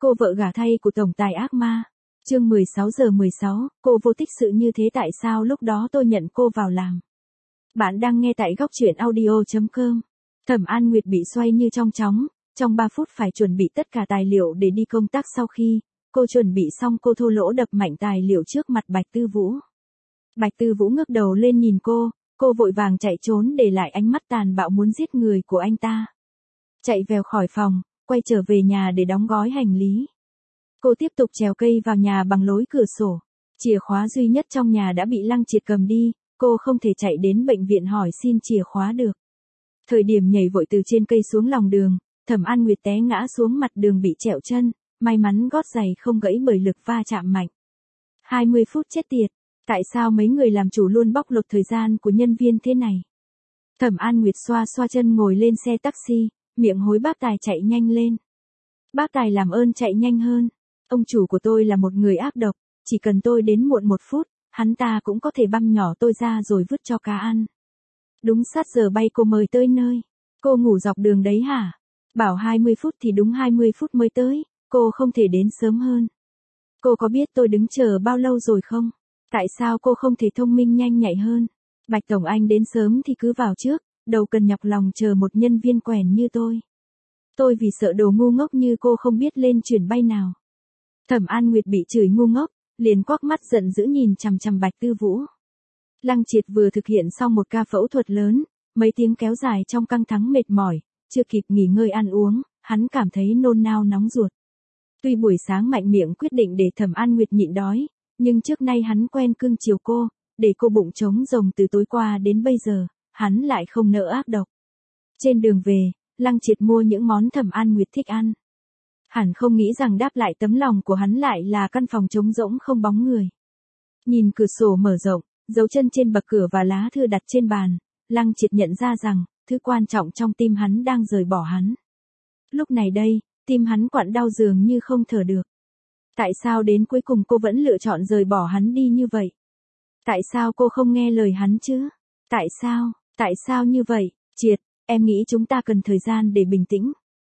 Cô vợ gả thay của tổng tài ác ma. Chương 16:16, cô vô tích sự như thế tại sao lúc đó tôi nhận cô vào làm. Bạn đang nghe tại góc truyện audio.com. Thẩm An Nguyệt bị xoay như trong chóng, trong 3 phút phải chuẩn bị tất cả tài liệu để đi công tác. Sau khi cô chuẩn bị xong, cô thô lỗ đập mạnh tài liệu trước mặt Bạch Tư Vũ. Bạch Tư Vũ ngước đầu lên nhìn cô vội vàng chạy trốn để lại ánh mắt tàn bạo muốn giết người của anh ta. Chạy vèo khỏi phòng, quay trở về nhà để đóng gói hành lý. Cô tiếp tục trèo cây vào nhà bằng lối cửa sổ. Chìa khóa duy nhất trong nhà đã bị Lăng Triệt cầm đi, cô không thể chạy đến bệnh viện hỏi xin chìa khóa được. Thời điểm nhảy vội từ trên cây xuống lòng đường, Thẩm An Nguyệt té ngã xuống mặt đường bị trẹo chân, may mắn gót giày không gãy bởi lực va chạm mạnh. 20 phút chết tiệt, tại sao mấy người làm chủ luôn bóc lột thời gian của nhân viên thế này? Thẩm An Nguyệt xoa xoa chân ngồi lên xe taxi, miệng hối bác tài chạy nhanh lên. Bác tài làm ơn chạy nhanh hơn. Ông chủ của tôi là một người ác độc, chỉ cần tôi đến muộn 1 phút, hắn ta cũng có thể băm nhỏ tôi ra rồi vứt cho cá ăn. Đúng sát giờ bay cô mới tới nơi. Cô ngủ dọc đường đấy hả? Bảo 20 phút thì đúng 20 phút mới tới, cô không thể đến sớm hơn. Cô có biết tôi đứng chờ bao lâu rồi không? Tại sao cô không thể thông minh nhanh nhạy hơn? Bạch Tổng Anh đến sớm thì cứ vào trước, đâu cần nhọc lòng chờ một nhân viên quèn như tôi. Tôi vì sợ đồ ngu ngốc như cô không biết lên chuyển bay nào. Thẩm An Nguyệt bị chửi ngu ngốc, liền quắc mắt giận dữ nhìn chằm chằm Bạch Tư Vũ. Lăng Triệt vừa thực hiện xong một ca phẫu thuật lớn, mấy tiếng kéo dài trong căng thẳng mệt mỏi, chưa kịp nghỉ ngơi ăn uống, hắn cảm thấy nôn nao nóng ruột. Tuy buổi sáng mạnh miệng quyết định để Thẩm An Nguyệt nhịn đói, nhưng trước nay hắn quen cưng chiều cô, để cô bụng trống rồng từ tối qua đến bây giờ, hắn lại không nỡ ác độc. Trên đường về, Lăng Triệt mua những món Thẩm An Nguyệt thích ăn. Hẳn không nghĩ rằng đáp lại tấm lòng của hắn lại là căn phòng trống rỗng không bóng người. Nhìn cửa sổ mở rộng, dấu chân trên bậc cửa và lá thư đặt trên bàn, Lăng Triệt nhận ra rằng, thứ quan trọng trong tim hắn đang rời bỏ hắn. Lúc này đây, tim hắn quặn đau dường như không thở được. Tại sao đến cuối cùng cô vẫn lựa chọn rời bỏ hắn đi như vậy? Tại sao cô không nghe lời hắn chứ? Tại sao như vậy? Triệt, em nghĩ chúng ta cần thời gian để bình tĩnh.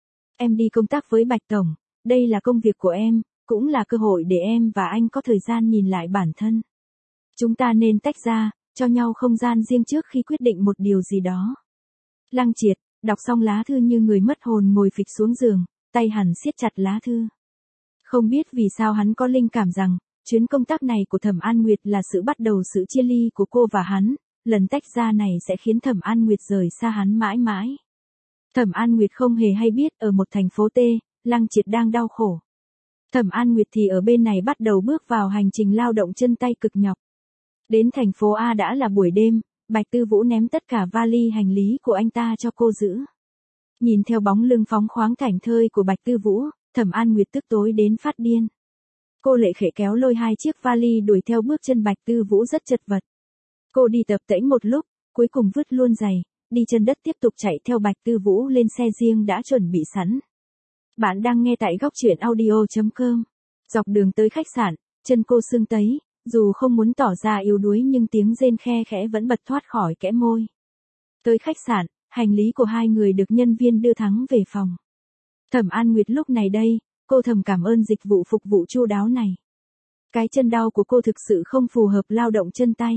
Em đi công tác với Bạch Tổng, đây là công việc của em, cũng là cơ hội để em và anh có thời gian nhìn lại bản thân. Chúng ta nên tách ra, cho nhau không gian riêng trước khi quyết định một điều gì đó. Lăng Triệt, đọc xong lá thư như người mất hồn ngồi phịch xuống giường, tay hắn siết chặt lá thư. Không biết vì sao hắn có linh cảm rằng, chuyến công tác này của Thẩm An Nguyệt là sự bắt đầu sự chia ly của cô và hắn, lần tách ra này sẽ khiến Thẩm An Nguyệt rời xa hắn mãi mãi. Thẩm An Nguyệt không hề hay biết ở một thành phố T, Lăng Triệt đang đau khổ. Thẩm An Nguyệt thì ở bên này bắt đầu bước vào hành trình lao động chân tay cực nhọc. Đến thành phố A đã là buổi đêm, Bạch Tư Vũ ném tất cả vali hành lý của anh ta cho cô giữ. Nhìn theo bóng lưng phóng khoáng thảnh thơi của Bạch Tư Vũ, Thẩm An Nguyệt tức tối đến phát điên. Cô lệ khệ kéo lôi 2 chiếc vali đuổi theo bước chân Bạch Tư Vũ rất chật vật. Cô đi tập tễnh một lúc, cuối cùng vứt luôn giày, đi chân đất tiếp tục chạy theo Bạch Tư Vũ lên xe riêng đã chuẩn bị sẵn. Bạn đang nghe tại góc truyện audio.com. Dọc đường tới khách sạn, chân cô sưng tấy, dù không muốn tỏ ra yếu đuối nhưng tiếng rên khe khẽ vẫn bật thoát khỏi kẽ môi. Tới khách sạn, hành lý của hai người được nhân viên đưa thẳng về phòng. Thẩm An Nguyệt lúc này đây, cô thầm cảm ơn dịch vụ phục vụ chu đáo này. Cái chân đau của cô thực sự không phù hợp lao động chân tay.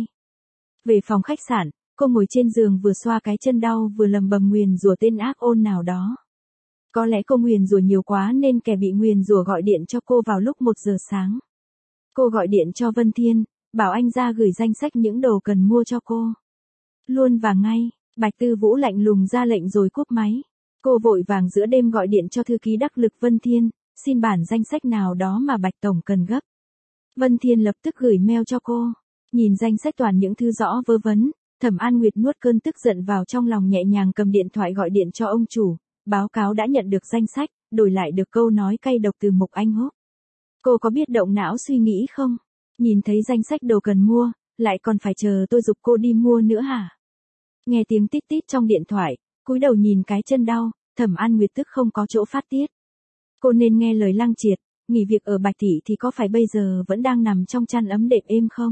Về phòng khách sạn, cô ngồi trên giường vừa xoa cái chân đau vừa lầm bầm nguyền rủa tên ác ôn nào đó. Có lẽ cô nguyền rủa nhiều quá nên kẻ bị nguyền rủa gọi điện cho cô vào lúc 1 giờ sáng. Cô gọi điện cho Vân Thiên, bảo anh ra gửi danh sách những đồ cần mua cho cô. Luôn và ngay, Bạch Tư Vũ lạnh lùng ra lệnh rồi cúp máy. Cô vội vàng giữa đêm gọi điện cho thư ký đắc lực Vân Thiên, xin bản danh sách nào đó mà Bạch Tổng cần gấp. Vân Thiên lập tức gửi mail cho cô. Nhìn danh sách toàn những thứ rõ vớ vẩn, Thẩm An Nguyệt nuốt cơn tức giận vào trong lòng nhẹ nhàng cầm điện thoại gọi điện cho ông chủ, báo cáo đã nhận được danh sách, đổi lại được câu nói cay độc từ Mục Anh Húc. Cô có biết động não suy nghĩ không? Nhìn thấy danh sách đồ cần mua, lại còn phải chờ tôi giục cô đi mua nữa hả? Nghe tiếng tít tít trong điện thoại, cúi đầu nhìn cái chân đau, Thẩm An Nguyệt tức không có chỗ phát tiết. Cô nên nghe lời Lăng Triệt, nghỉ việc ở Bạch Thị thì có phải bây giờ vẫn đang nằm trong chăn ấm đệm êm không?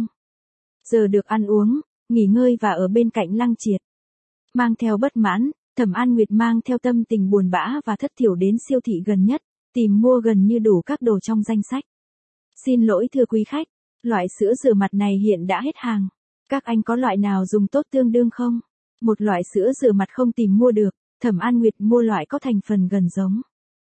Giờ được ăn uống, nghỉ ngơi và ở bên cạnh Lăng Triệt. Mang theo bất mãn, Thẩm An Nguyệt mang theo tâm tình buồn bã và thất thiểu đến siêu thị gần nhất, tìm mua gần như đủ các đồ trong danh sách. Xin lỗi thưa quý khách, loại sữa rửa mặt này hiện đã hết hàng. Các anh có loại nào dùng tốt tương đương không? Một loại sữa rửa mặt không tìm mua được, Thẩm An Nguyệt mua loại có thành phần gần giống.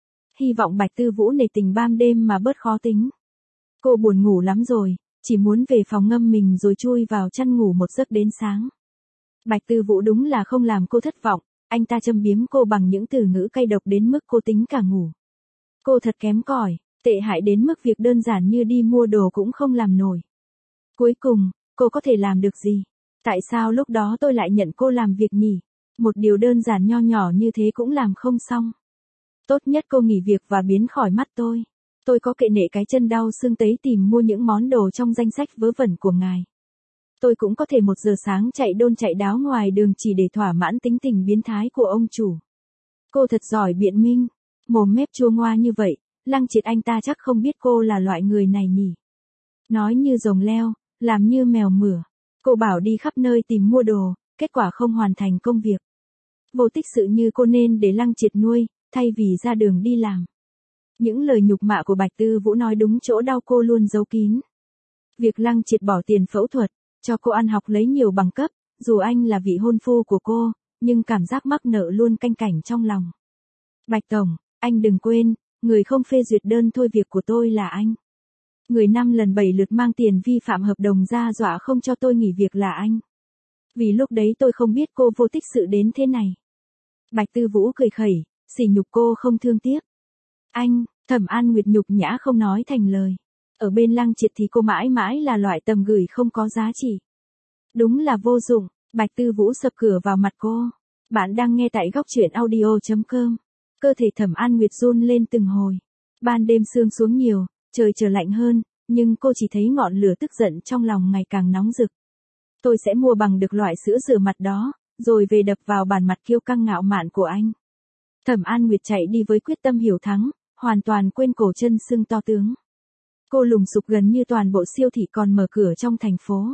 Hy vọng Bạch Tư Vũ nể tình ban đêm mà bớt khó tính. Cô buồn ngủ lắm rồi, chỉ muốn về phòng ngâm mình rồi chui vào chăn ngủ một giấc đến sáng. Bạch Tư Vũ đúng là không làm cô thất vọng, anh ta châm biếm cô bằng những từ ngữ cay độc đến mức cô tính cả ngủ. Cô thật kém cỏi, tệ hại đến mức việc đơn giản như đi mua đồ cũng không làm nổi. Cuối cùng, cô có thể làm được gì? Tại sao lúc đó tôi lại nhận cô làm việc nhỉ? Một điều đơn giản nho nhỏ như thế cũng làm không xong. Tốt nhất cô nghỉ việc và biến khỏi mắt tôi. Tôi có kệ nệ cái chân đau xương tấy tìm mua những món đồ trong danh sách vớ vẩn của ngài. Tôi cũng có thể 1 giờ sáng chạy đôn chạy đáo ngoài đường chỉ để thỏa mãn tính tình biến thái của ông chủ. Cô thật giỏi biện minh, mồm mép chua ngoa như vậy, Lăng Triệt anh ta chắc không biết cô là loại người này nhỉ. Nói như rồng leo, làm như mèo mửa. Cô bảo đi khắp nơi tìm mua đồ, kết quả không hoàn thành công việc. Vô tích sự như cô nên để Lăng Triệt nuôi, thay vì ra đường đi làm. Những lời nhục mạ của Bạch Tư Vũ nói đúng chỗ đau cô luôn giấu kín. Việc Lăng Triệt bỏ tiền phẫu thuật, cho cô ăn học lấy nhiều bằng cấp, dù anh là vị hôn phu của cô, nhưng cảm giác mắc nợ luôn canh cánh trong lòng. Bạch Tổng, anh đừng quên, người không phê duyệt đơn thôi việc của tôi là anh. Người 5 lần 7 lượt mang tiền vi phạm hợp đồng ra dọa không cho tôi nghỉ việc là anh. Vì lúc đấy tôi không biết cô vô tích sự đến thế này. Bạch Tư Vũ cười khẩy, sỉ nhục cô không thương tiếc. Anh, Thẩm An Nguyệt nhục nhã không nói thành lời. Ở bên Lăng Triệt thì cô mãi mãi là loại tầm gửi không có giá trị. Đúng là vô dụng, Bạch Tư Vũ sập cửa vào mặt cô. Bạn đang nghe tại góc truyện audio.com. Cơ thể Thẩm An Nguyệt run lên từng hồi. Ban đêm sương xuống nhiều, trời trở lạnh hơn, nhưng cô chỉ thấy ngọn lửa tức giận trong lòng ngày càng nóng rực. Tôi sẽ mua bằng được loại sữa rửa mặt đó, rồi về đập vào bàn mặt kiêu căng ngạo mạn của anh. Thẩm An Nguyệt chạy đi với quyết tâm hiểu thắng, hoàn toàn quên cổ chân sưng to tướng. Cô lùng sục gần như toàn bộ siêu thị còn mở cửa trong thành phố.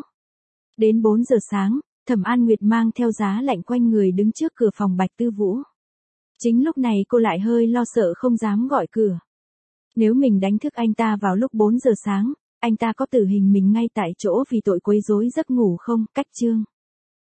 Đến 4 giờ sáng, Thẩm An Nguyệt mang theo giá lạnh quanh người đứng trước cửa phòng Bạch Tư Vũ. Chính lúc này cô lại hơi lo sợ không dám gọi cửa. Nếu mình đánh thức anh ta vào lúc 4 giờ sáng, anh ta có tử hình mình ngay tại chỗ vì tội quấy rối giấc ngủ không? Cách chương.